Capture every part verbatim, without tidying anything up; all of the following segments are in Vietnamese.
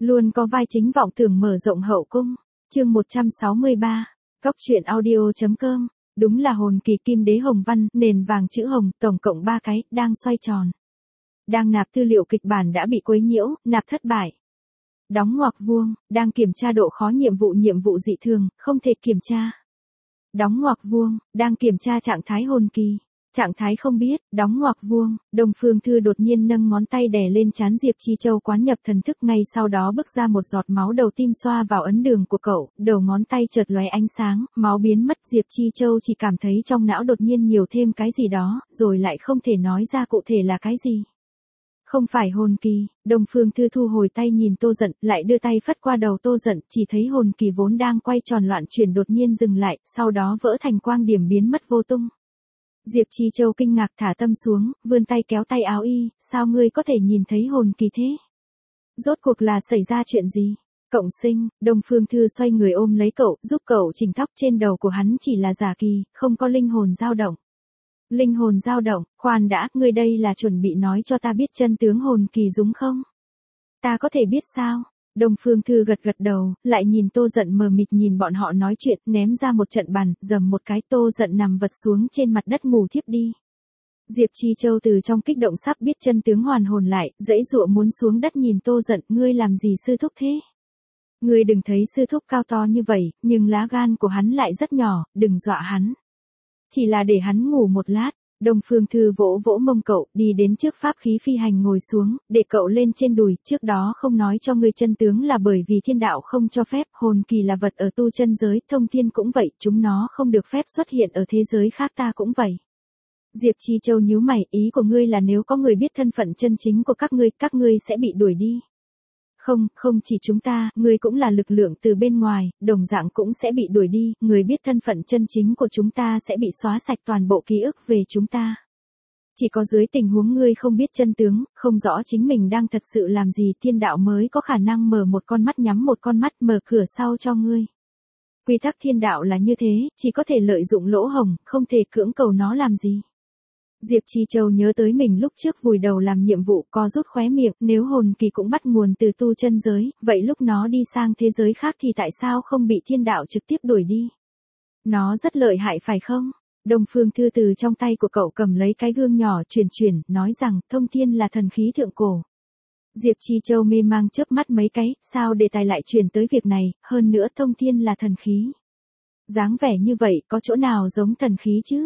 Luôn có vai chính vọng tưởng mở rộng hậu cung. Chương một trăm sáu mươi ba. Góc truyện audio chấm com. Đúng là hồn kỳ kim đế hồng văn, nền vàng chữ hồng, tổng cộng ba cái, đang xoay tròn. Đang nạp tư liệu kịch bản đã bị quấy nhiễu, nạp thất bại. Đóng ngoặc vuông, đang kiểm tra độ khó nhiệm vụ nhiệm vụ dị thường, không thể kiểm tra. Đóng ngoặc vuông, đang kiểm tra trạng thái hồn kỳ. Trạng thái không biết, đóng ngoặc vuông, Đông Phương Thư đột nhiên nâng ngón tay đè lên trán Diệp Chi Châu quán nhập thần thức, ngay sau đó bức ra một giọt máu đầu tim xoa vào ấn đường của cậu, đầu ngón tay chợt lóe ánh sáng, máu biến mất. Diệp Chi Châu chỉ cảm thấy trong não đột nhiên nhiều thêm cái gì đó, rồi lại không thể nói ra cụ thể là cái gì. Không phải hồn kỳ. Đông Phương Thư thu hồi tay nhìn Tô Dận, lại đưa tay phất qua đầu Tô Dận, chỉ thấy hồn kỳ vốn đang quay tròn loạn chuyển đột nhiên dừng lại, sau đó vỡ thành quang điểm biến mất vô tung. Diệp Chi Châu kinh ngạc thả tâm xuống, vươn tay kéo tay áo y, sao ngươi có thể nhìn thấy hồn kỳ thế? Rốt cuộc là xảy ra chuyện gì? Cộng sinh. Đông Phương Thư xoay người ôm lấy cậu, giúp cậu chỉnh tóc, trên đầu của hắn chỉ là giả kỳ, không có linh hồn dao động. Linh hồn dao động, khoan đã, ngươi đây là chuẩn bị nói cho ta biết chân tướng hồn kỳ đúng không? Ta có thể biết sao? Đông Phương Thư gật gật đầu, lại nhìn Tô Dận mờ mịt nhìn bọn họ nói chuyện, ném ra một trận bàn, dầm một cái, Tô Dận nằm vật xuống trên mặt đất ngủ thiếp đi. Diệp Chi Châu từ trong kích động sắp biết chân tướng hoàn hồn lại, dãy dụa muốn xuống đất nhìn Tô Dận, ngươi làm gì sư thúc thế? Ngươi đừng thấy sư thúc cao to như vậy, nhưng lá gan của hắn lại rất nhỏ, đừng dọa hắn. Chỉ là để hắn ngủ một lát. Đông Phương Thư vỗ vỗ mông cậu, đi đến trước pháp khí phi hành ngồi xuống, để cậu lên trên đùi, trước đó không nói cho ngươi chân tướng là bởi vì thiên đạo không cho phép, hồn kỳ là vật ở tu chân giới, thông thiên cũng vậy, chúng nó không được phép xuất hiện ở thế giới khác, ta cũng vậy. Diệp Chi Châu nhíu mày, ý của ngươi là nếu có người biết thân phận chân chính của các ngươi, các ngươi sẽ bị đuổi đi. Không, không chỉ chúng ta, ngươi cũng là lực lượng từ bên ngoài, đồng dạng cũng sẽ bị đuổi đi, người biết thân phận chân chính của chúng ta sẽ bị xóa sạch toàn bộ ký ức về chúng ta. Chỉ có dưới tình huống ngươi không biết chân tướng, không rõ chính mình đang thật sự làm gì, thiên đạo mới có khả năng mở một con mắt nhắm một con mắt, mở cửa sau cho ngươi. Quy tắc thiên đạo là như thế, chỉ có thể lợi dụng lỗ hổng, không thể cưỡng cầu nó làm gì. Diệp Chi Châu nhớ tới mình lúc trước vùi đầu làm nhiệm vụ, co rút khóe miệng, nếu hồn kỳ cũng bắt nguồn từ tu chân giới, vậy lúc nó đi sang thế giới khác thì tại sao không bị thiên đạo trực tiếp đuổi đi? Nó rất lợi hại phải không? Đông Phương Thư từ trong tay của cậu cầm lấy cái gương nhỏ chuyển chuyển, nói rằng, thông thiên là thần khí thượng cổ. Diệp Chi Châu mê mang chớp mắt mấy cái, sao đề tài lại chuyển tới việc này, hơn nữa thông thiên là thần khí. Dáng vẻ như vậy, có chỗ nào giống thần khí chứ?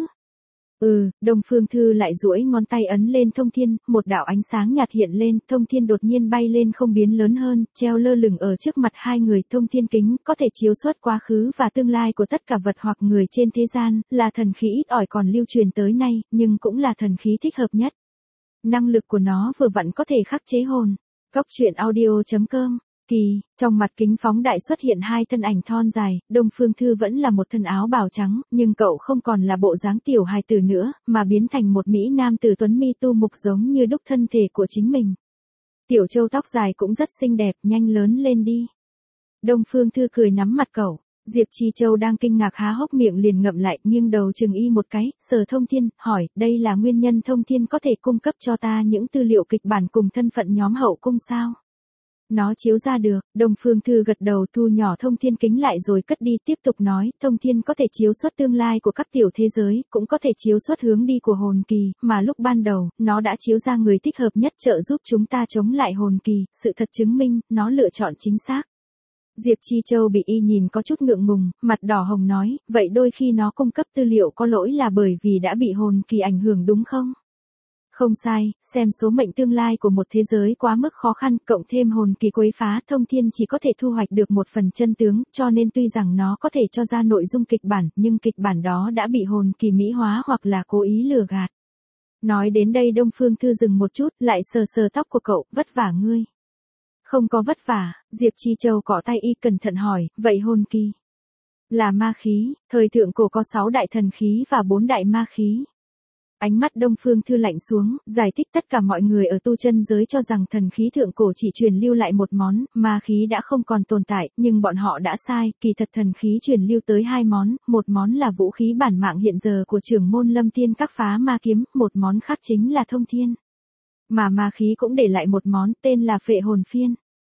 Ừ, Đông Phương Thư lại duỗi ngón tay ấn lên thông thiên, một đạo ánh sáng nhạt hiện lên, thông thiên đột nhiên bay lên không biến lớn hơn, treo lơ lửng ở trước mặt hai người, thông thiên kính, có thể chiếu xuất quá khứ và tương lai của tất cả vật hoặc người trên thế gian, là thần khí ít ỏi còn lưu truyền tới nay, nhưng cũng là thần khí thích hợp nhất. Năng lực của nó vừa vặn có thể khắc chế hồn. Góc truyện audio chấm com. Kỳ, trong mặt kính phóng đại xuất hiện hai thân ảnh thon dài, Đông Phương Thư vẫn là một thân áo bào trắng, nhưng cậu không còn là bộ dáng tiểu hài tử nữa, mà biến thành một mỹ nam tử tuấn mi tu mục giống như đúc thân thể của chính mình. Tiểu Châu tóc dài cũng rất xinh đẹp, nhanh lớn lên đi. Đông Phương Thư cười nắm mặt cậu. Diệp Chi Châu đang kinh ngạc há hốc miệng liền ngậm lại, nghiêng đầu chừng y một cái, sờ thông thiên, hỏi, đây là nguyên nhân thông thiên có thể cung cấp cho ta những tư liệu kịch bản cùng thân phận nhóm hậu cung sao? Nó chiếu ra được. Đông Phương Thư gật đầu, thu nhỏ thông thiên kính lại rồi cất đi, tiếp tục nói, thông thiên có thể chiếu xuất tương lai của các tiểu thế giới, cũng có thể chiếu xuất hướng đi của hồn kỳ, mà lúc ban đầu, nó đã chiếu ra người thích hợp nhất trợ giúp chúng ta chống lại hồn kỳ, sự thật chứng minh, nó lựa chọn chính xác. Diệp Chi Châu bị y nhìn có chút ngượng ngùng, mặt đỏ hồng nói, vậy đôi khi nó cung cấp tư liệu có lỗi là bởi vì đã bị hồn kỳ ảnh hưởng đúng không? Không sai, xem số mệnh tương lai của một thế giới quá mức khó khăn, cộng thêm hồn kỳ quấy phá, thông thiên chỉ có thể thu hoạch được một phần chân tướng, cho nên tuy rằng nó có thể cho ra nội dung kịch bản, nhưng kịch bản đó đã bị hồn kỳ mỹ hóa hoặc là cố ý lừa gạt. Nói đến đây Đông Phương Thư dừng một chút, lại sờ sờ tóc của cậu, vất vả ngươi. Không có vất vả, Diệp Chi Châu cọ tay y cẩn thận hỏi, vậy hồn kỳ là ma khí, thời thượng cổ có sáu đại thần khí và bốn đại ma khí. Ánh mắt Đông Phương Thư lạnh xuống, giải thích tất cả mọi người ở tu chân giới cho rằng thần khí thượng cổ chỉ truyền lưu lại một món, ma khí đã không còn tồn tại, nhưng bọn họ đã sai, kỳ thật thần khí truyền lưu tới hai món, một món là vũ khí bản mạng hiện giờ của trưởng môn Lâm Tiên Các phá ma kiếm, một món khác chính là thông thiên. Mà ma khí cũng để lại một món, tên là phệ hồn phiên.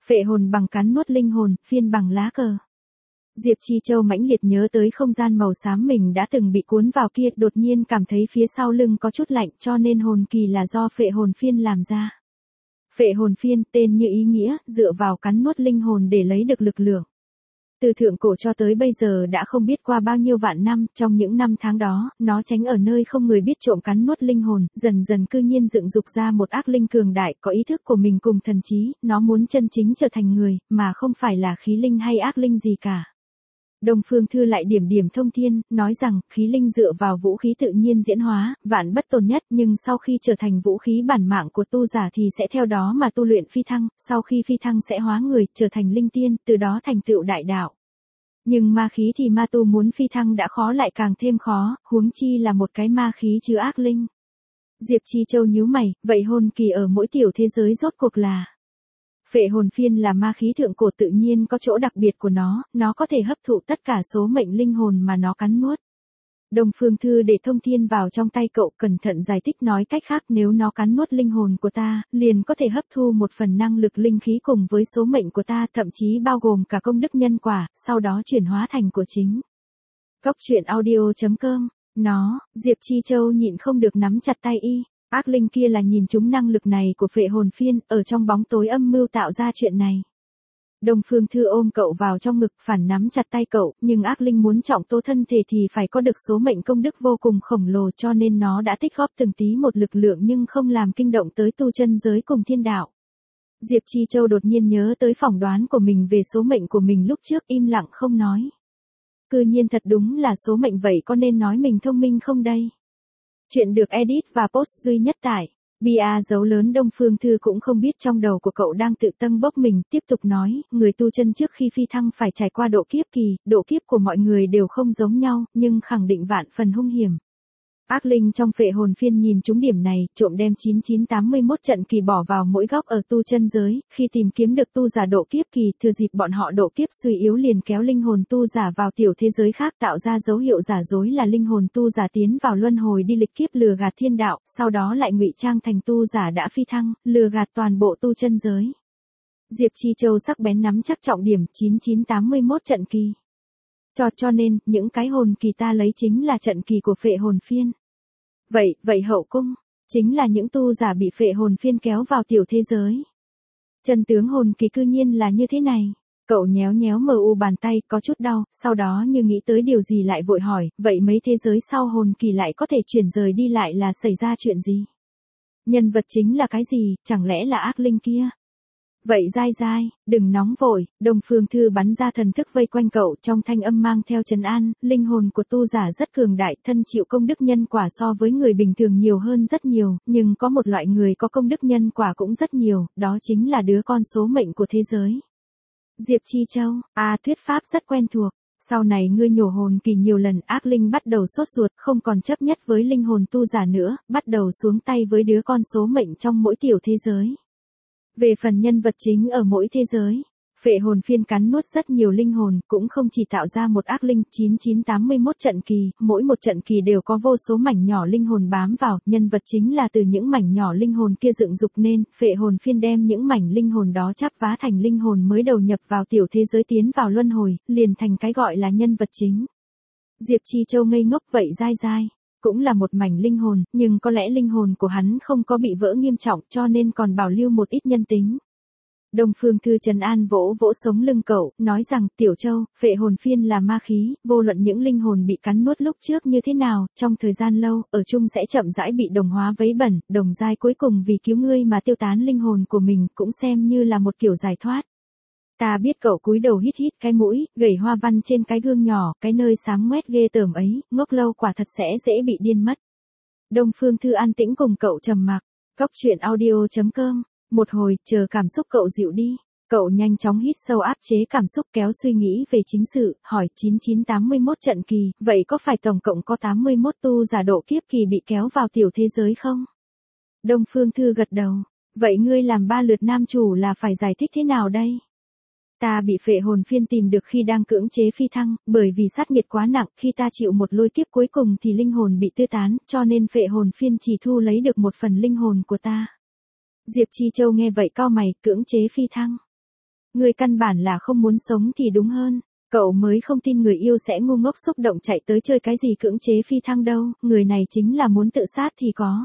Phệ hồn bằng cắn nuốt linh hồn, phiên bằng lá cờ. Diệp Chi Châu mãnh liệt nhớ tới không gian màu xám mình đã từng bị cuốn vào kia, đột nhiên cảm thấy phía sau lưng có chút lạnh, cho nên hồn kỳ là do phệ hồn phiên làm ra. Phệ hồn phiên, tên như ý nghĩa, dựa vào cắn nuốt linh hồn để lấy được lực lượng. Từ thượng cổ cho tới bây giờ đã không biết qua bao nhiêu vạn năm, trong những năm tháng đó, nó tránh ở nơi không người biết trộm cắn nuốt linh hồn, dần dần cư nhiên dựng dục ra một ác linh cường đại, có ý thức của mình cùng thần trí, nó muốn chân chính trở thành người, mà không phải là khí linh hay ác linh gì cả. Đông Phương Thư lại điểm điểm thông thiên, nói rằng, khí linh dựa vào vũ khí tự nhiên diễn hóa, vạn bất tồn nhất, nhưng sau khi trở thành vũ khí bản mạng của tu giả thì sẽ theo đó mà tu luyện phi thăng, sau khi phi thăng sẽ hóa người, trở thành linh tiên, từ đó thành tựu đại đạo. Nhưng ma khí thì ma tu muốn phi thăng đã khó lại càng thêm khó, huống chi là một cái ma khí chứa ác linh. Diệp Chi Châu nhíu mày, vậy hồn kỳ ở mỗi tiểu thế giới rốt cuộc là... Phệ hồn phiên là ma khí thượng cổ tự nhiên có chỗ đặc biệt của nó, nó có thể hấp thụ tất cả số mệnh linh hồn mà nó cắn nuốt. Đông Phương Thư để thông thiên vào trong tay cậu, cẩn thận giải thích, nói cách khác, nếu nó cắn nuốt linh hồn của ta, liền có thể hấp thu một phần năng lực linh khí cùng với số mệnh của ta, thậm chí bao gồm cả công đức nhân quả, sau đó chuyển hóa thành của chính. Cốc truyện audio chấm com, nó, Diệp Chi Châu nhịn không được nắm chặt tay y. Ác linh kia là nhìn trúng năng lực này của phệ hồn phiên, ở trong bóng tối âm mưu tạo ra chuyện này. Đông Phương Thư ôm cậu vào trong ngực, phản nắm chặt tay cậu, nhưng ác linh muốn trọng tố thân thể thì phải có được số mệnh công đức vô cùng khổng lồ, cho nên nó đã tích góp từng tí một lực lượng nhưng không làm kinh động tới tu chân giới cùng thiên đạo. Diệp Chi Châu đột nhiên nhớ tới phỏng đoán của mình về số mệnh của mình lúc trước, im lặng không nói. Cư nhiên thật đúng là số mệnh, vậy có nên nói mình thông minh không đây? Chuyện được edit và post duy nhất tại bia dấu lớn. Đông Phương Thư cũng không biết trong đầu của cậu đang tự tăng bốc mình, tiếp tục nói, người tu chân trước khi phi thăng phải trải qua độ kiếp kỳ, độ kiếp của mọi người đều không giống nhau, nhưng khẳng định vạn phần hung hiểm. Ác linh trong phệ hồn phiên nhìn trúng điểm này, trộm đem chín chín tám mươi mốt trận kỳ bỏ vào mỗi góc ở tu chân giới, khi tìm kiếm được tu giả độ kiếp kỳ, thừa dịp bọn họ độ kiếp suy yếu liền kéo linh hồn tu giả vào tiểu thế giới khác, tạo ra dấu hiệu giả dối là linh hồn tu giả tiến vào luân hồi đi lịch kiếp, lừa gạt thiên đạo, sau đó lại ngụy trang thành tu giả đã phi thăng, lừa gạt toàn bộ tu chân giới. Diệp Chi Châu sắc bén nắm chắc trọng điểm, chín chín tám mươi mốt trận kỳ. Cho cho nên, những cái hồn kỳ ta lấy chính là trận kỳ của phệ hồn phiên. Vậy, vậy hậu cung, chính là những tu giả bị phệ hồn phiên kéo vào tiểu thế giới. Chân tướng hồn kỳ cư nhiên là như thế này. Cậu nhéo nhéo mờ u bàn tay, có chút đau, sau đó như nghĩ tới điều gì lại vội hỏi, vậy mấy thế giới sau hồn kỳ lại có thể chuyển rời đi lại là xảy ra chuyện gì? Nhân vật chính là cái gì, chẳng lẽ là ác linh kia? Vậy dai dai, đừng nóng vội, Đông Phương Thư bắn ra thần thức vây quanh cậu, trong thanh âm mang theo trấn an, linh hồn của tu giả rất cường đại, thân chịu công đức nhân quả so với người bình thường nhiều hơn rất nhiều, nhưng có một loại người có công đức nhân quả cũng rất nhiều, đó chính là đứa con số mệnh của thế giới. Diệp Chi Châu, à thuyết pháp rất quen thuộc. Sau này ngươi nhổ hồn kỳ nhiều lần, ác linh bắt đầu sốt ruột, không còn chấp nhất với linh hồn tu giả nữa, bắt đầu xuống tay với đứa con số mệnh trong mỗi tiểu thế giới. Về phần nhân vật chính ở mỗi thế giới, phệ hồn phiên cắn nuốt rất nhiều linh hồn, cũng không chỉ tạo ra một ác linh, chín chín tám mươi mốt trận kỳ, mỗi một trận kỳ đều có vô số mảnh nhỏ linh hồn bám vào, nhân vật chính là từ những mảnh nhỏ linh hồn kia dựng dục nên, phệ hồn phiên đem những mảnh linh hồn đó chắp vá thành linh hồn mới đầu nhập vào tiểu thế giới tiến vào luân hồi, liền thành cái gọi là nhân vật chính. Diệp Chi Châu ngây ngốc, vậy dai dai cũng là một mảnh linh hồn, nhưng có lẽ linh hồn của hắn không có bị vỡ nghiêm trọng cho nên còn bảo lưu một ít nhân tính. Đông Phương Thư trấn an vỗ vỗ sống lưng cậu, nói rằng, Tiểu Châu, phệ hồn phiên là ma khí, vô luận những linh hồn bị cắn nuốt lúc trước như thế nào, trong thời gian lâu, ở chung sẽ chậm rãi bị đồng hóa vấy bẩn, đồng giai cuối cùng vì cứu ngươi mà tiêu tán linh hồn của mình, cũng xem như là một kiểu giải thoát. Ta biết cậu cúi đầu hít hít cái mũi, gẩy hoa văn trên cái gương nhỏ, cái nơi xám ngoét ghê tởm ấy, ngốc lâu quả thật sẽ dễ bị điên mất. Đông Phương Thư an tĩnh cùng cậu trầm mặc. Cốc truyện audio chấm com. Một hồi, chờ cảm xúc cậu dịu đi. Cậu nhanh chóng hít sâu áp chế cảm xúc, kéo suy nghĩ về chính sự, hỏi chín chín tám mươi mốt trận kỳ, vậy có phải tổng cộng có tám mươi mốt tu giả độ kiếp kỳ bị kéo vào tiểu thế giới không? Đông Phương Thư gật đầu. Vậy ngươi làm ba lượt nam chủ là phải giải thích thế nào đây? Ta bị phệ hồn phiên tìm được khi đang cưỡng chế phi thăng, bởi vì sát nghiệt quá nặng, khi ta chịu một lôi kiếp cuối cùng thì linh hồn bị tiêu tán, cho nên phệ hồn phiên chỉ thu lấy được một phần linh hồn của ta. Diệp Chi Châu nghe vậy cau mày, cưỡng chế phi thăng. Ngươi căn bản là không muốn sống thì đúng hơn. Cậu mới không tin người yêu sẽ ngu ngốc xúc động chạy tới chơi cái gì cưỡng chế phi thăng đâu, người này chính là muốn tự sát thì có.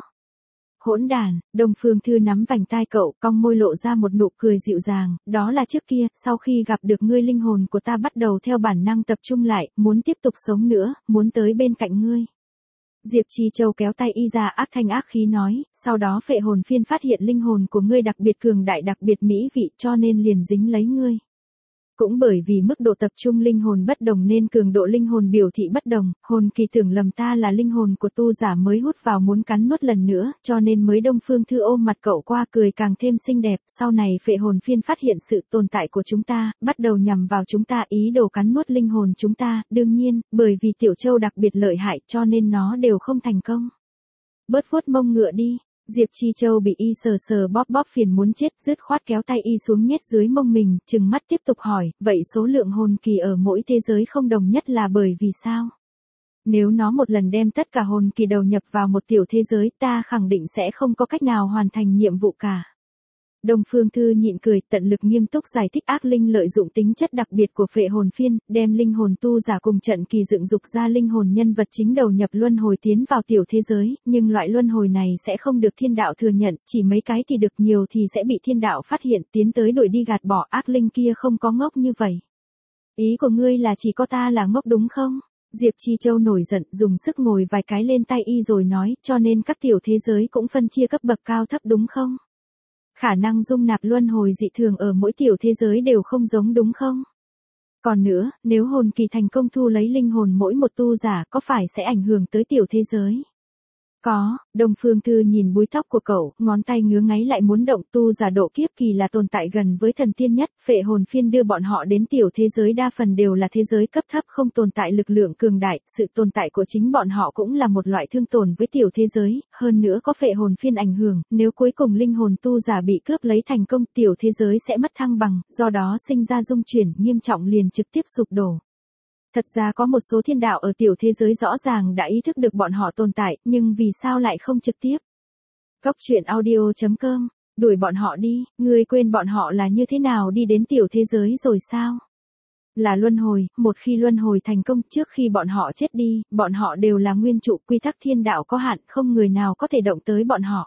Hỗn đản, Đông Phương Thư nắm vành tai cậu, cong môi lộ ra một nụ cười dịu dàng, đó là trước kia, sau khi gặp được ngươi linh hồn của ta bắt đầu theo bản năng tập trung lại, muốn tiếp tục sống nữa, muốn tới bên cạnh ngươi. Diệp Trì Châu kéo tay y ra ác thanh ác khí nói, sau đó phệ hồn phiên phát hiện linh hồn của ngươi đặc biệt cường đại đặc biệt mỹ vị cho nên liền dính lấy ngươi. Cũng bởi vì mức độ tập trung linh hồn bất đồng nên cường độ linh hồn biểu thị bất đồng, hồn kỳ tưởng lầm ta là linh hồn của tu giả mới hút vào muốn cắn nuốt lần nữa, cho nên mới Đông Phương Thư ôm mặt cậu qua cười càng thêm xinh đẹp, sau này phệ hồn phiên phát hiện sự tồn tại của chúng ta, bắt đầu nhằm vào chúng ta ý đồ cắn nuốt linh hồn chúng ta, đương nhiên, bởi vì Tiểu Châu đặc biệt lợi hại cho nên nó đều không thành công. Bớt vuốt mông ngựa đi. Diệp Chi Châu bị y sờ sờ bóp bóp phiền muốn chết, dứt khoát kéo tay y xuống nhét dưới mông mình, trừng mắt tiếp tục hỏi, vậy số lượng hồn kỳ ở mỗi thế giới không đồng nhất là bởi vì sao? Nếu nó một lần đem tất cả hồn kỳ đầu nhập vào một tiểu thế giới ta khẳng định sẽ không có cách nào hoàn thành nhiệm vụ cả. Đông Phương Thư nhịn cười, tận lực nghiêm túc giải thích ác linh lợi dụng tính chất đặc biệt của phệ hồn phiên, đem linh hồn tu giả cùng trận kỳ dựng dục ra linh hồn nhân vật chính đầu nhập luân hồi tiến vào tiểu thế giới, nhưng loại luân hồi này sẽ không được thiên đạo thừa nhận, chỉ mấy cái thì được nhiều thì sẽ bị thiên đạo phát hiện tiến tới đuổi đi gạt bỏ, ác linh kia không có ngốc như vậy. Ý của ngươi là chỉ có ta là ngốc đúng không? Diệp Chi Châu nổi giận, dùng sức ngồi vài cái lên tay y rồi nói, cho nên các tiểu thế giới cũng phân chia cấp bậc cao thấp đúng không? Khả năng dung nạp luân hồi dị thường ở mỗi tiểu thế giới đều không giống đúng không? Còn nữa, nếu hồn kỳ thành công thu lấy linh hồn mỗi một tu giả có phải sẽ ảnh hưởng tới tiểu thế giới? Có, Đông Phương Thư nhìn búi tóc của cậu, ngón tay ngứa ngáy lại muốn động tu giả độ kiếp kỳ là tồn tại gần với thần tiên nhất, phệ hồn phiên đưa bọn họ đến tiểu thế giới đa phần đều là thế giới cấp thấp không tồn tại lực lượng cường đại, sự tồn tại của chính bọn họ cũng là một loại thương tổn với tiểu thế giới, hơn nữa có phệ hồn phiên ảnh hưởng, nếu cuối cùng linh hồn tu giả bị cướp lấy thành công tiểu thế giới sẽ mất thăng bằng, do đó sinh ra dung chuyển nghiêm trọng liền trực tiếp sụp đổ. Thật ra có một số thiên đạo ở tiểu thế giới rõ ràng đã ý thức được bọn họ tồn tại, nhưng vì sao lại không trực tiếp? Góc truyện audio chấm com, đuổi bọn họ đi, ngươi quên bọn họ là như thế nào đi đến tiểu thế giới rồi sao? Là luân hồi, một khi luân hồi thành công trước khi bọn họ chết đi, bọn họ đều là nguyên trụ, quy tắc thiên đạo có hạn, không người nào có thể động tới bọn họ.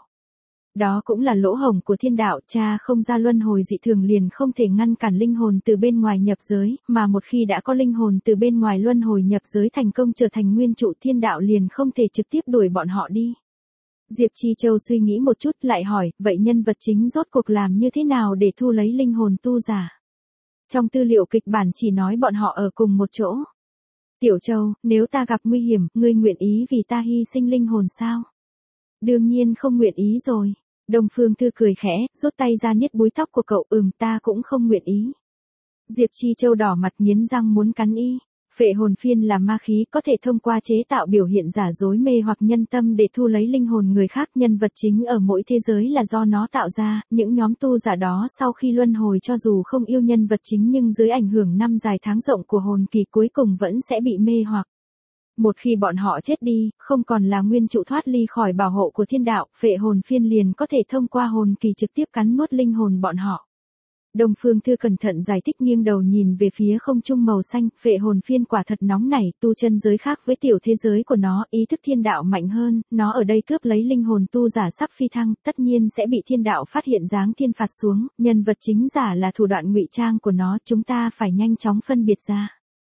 Đó cũng là lỗ hổng của thiên đạo, cha không ra luân hồi dị thường liền không thể ngăn cản linh hồn từ bên ngoài nhập giới, mà một khi đã có linh hồn từ bên ngoài luân hồi nhập giới thành công trở thành nguyên trụ thiên đạo liền không thể trực tiếp đuổi bọn họ đi. Diệp Chi Châu suy nghĩ một chút lại hỏi, vậy nhân vật chính rốt cuộc làm như thế nào để thu lấy linh hồn tu giả? Trong tư liệu kịch bản chỉ nói bọn họ ở cùng một chỗ. Tiểu Châu, nếu ta gặp nguy hiểm, ngươi nguyện ý vì ta hy sinh linh hồn sao? Đương nhiên không nguyện ý rồi. Đông Phương Thư cười khẽ, rút tay ra niết búi tóc của cậu, ừm ta cũng không nguyện ý. Diệp Chi Châu đỏ mặt nghiến răng muốn cắn y. Phệ hồn phiên là ma khí có thể thông qua chế tạo biểu hiện giả dối mê hoặc nhân tâm để thu lấy linh hồn người khác. Nhân vật chính ở mỗi thế giới là do nó tạo ra, những nhóm tu giả đó sau khi luân hồi cho dù không yêu nhân vật chính nhưng dưới ảnh hưởng năm dài tháng rộng của hồn kỳ cuối cùng vẫn sẽ bị mê hoặc. Một khi bọn họ chết đi, không còn là nguyên trụ thoát ly khỏi bảo hộ của thiên đạo, phệ hồn phiên liền có thể thông qua hồn kỳ trực tiếp cắn nuốt linh hồn bọn họ. Đông Phương Thư cẩn thận giải thích nghiêng đầu nhìn về phía không trung màu xanh, phệ hồn phiên quả thật nóng nảy, tu chân giới khác với tiểu thế giới của nó, ý thức thiên đạo mạnh hơn, nó ở đây cướp lấy linh hồn tu giả sắp phi thăng, tất nhiên sẽ bị thiên đạo phát hiện giáng thiên phạt xuống, nhân vật chính giả là thủ đoạn ngụy trang của nó, chúng ta phải nhanh chóng phân biệt ra.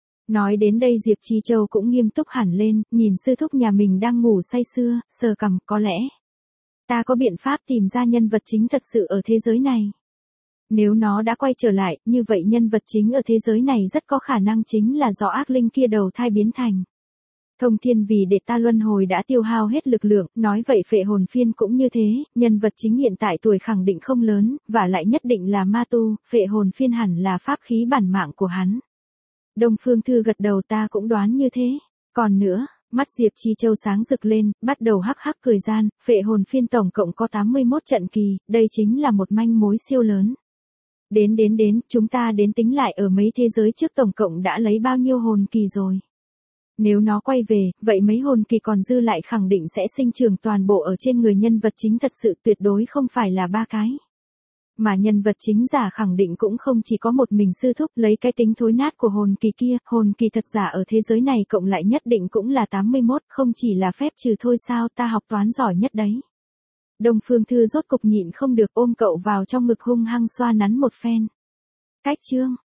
Nói đến đây Diệp Chi Châu cũng nghiêm túc hẳn lên, nhìn sư thúc nhà mình đang ngủ say sưa, sờ cằm, có lẽ ta có biện pháp tìm ra nhân vật chính thật sự ở thế giới này. Nếu nó đã quay trở lại, như vậy nhân vật chính ở thế giới này rất có khả năng chính là do ác linh kia đầu thai biến thành. Thông thiên vì để ta luân hồi đã tiêu hao hết lực lượng, nói vậy phệ hồn phiên cũng như thế, nhân vật chính hiện tại tuổi khẳng định không lớn, và lại nhất định là ma tu, phệ hồn phiên hẳn là pháp khí bản mạng của hắn. Đông Phương Thư gật đầu ta cũng đoán như thế. Còn nữa, mắt Diệp Chi Châu sáng rực lên, bắt đầu hắc hắc cười gian, phệ hồn phiên tổng cộng có tám mươi mốt trận kỳ, đây chính là một manh mối siêu lớn. Đến đến đến, chúng ta đến tính lại ở mấy thế giới trước tổng cộng đã lấy bao nhiêu hồn kỳ rồi. Nếu nó quay về, vậy mấy hồn kỳ còn dư lại khẳng định sẽ sinh trưởng toàn bộ ở trên người nhân vật chính thật sự tuyệt đối không phải là ba cái. Mà nhân vật chính giả khẳng định cũng không chỉ có một mình sư thúc, lấy cái tính thối nát của hồn kỳ kia, hồn kỳ thật giả ở thế giới này cộng lại nhất định cũng là tám mươi mốt, không chỉ là phép trừ thôi sao, ta học toán giỏi nhất đấy. Đông Phương Thư rốt cục nhịn không được ôm cậu vào trong ngực hung hăng xoa nắn một phen. Cách chương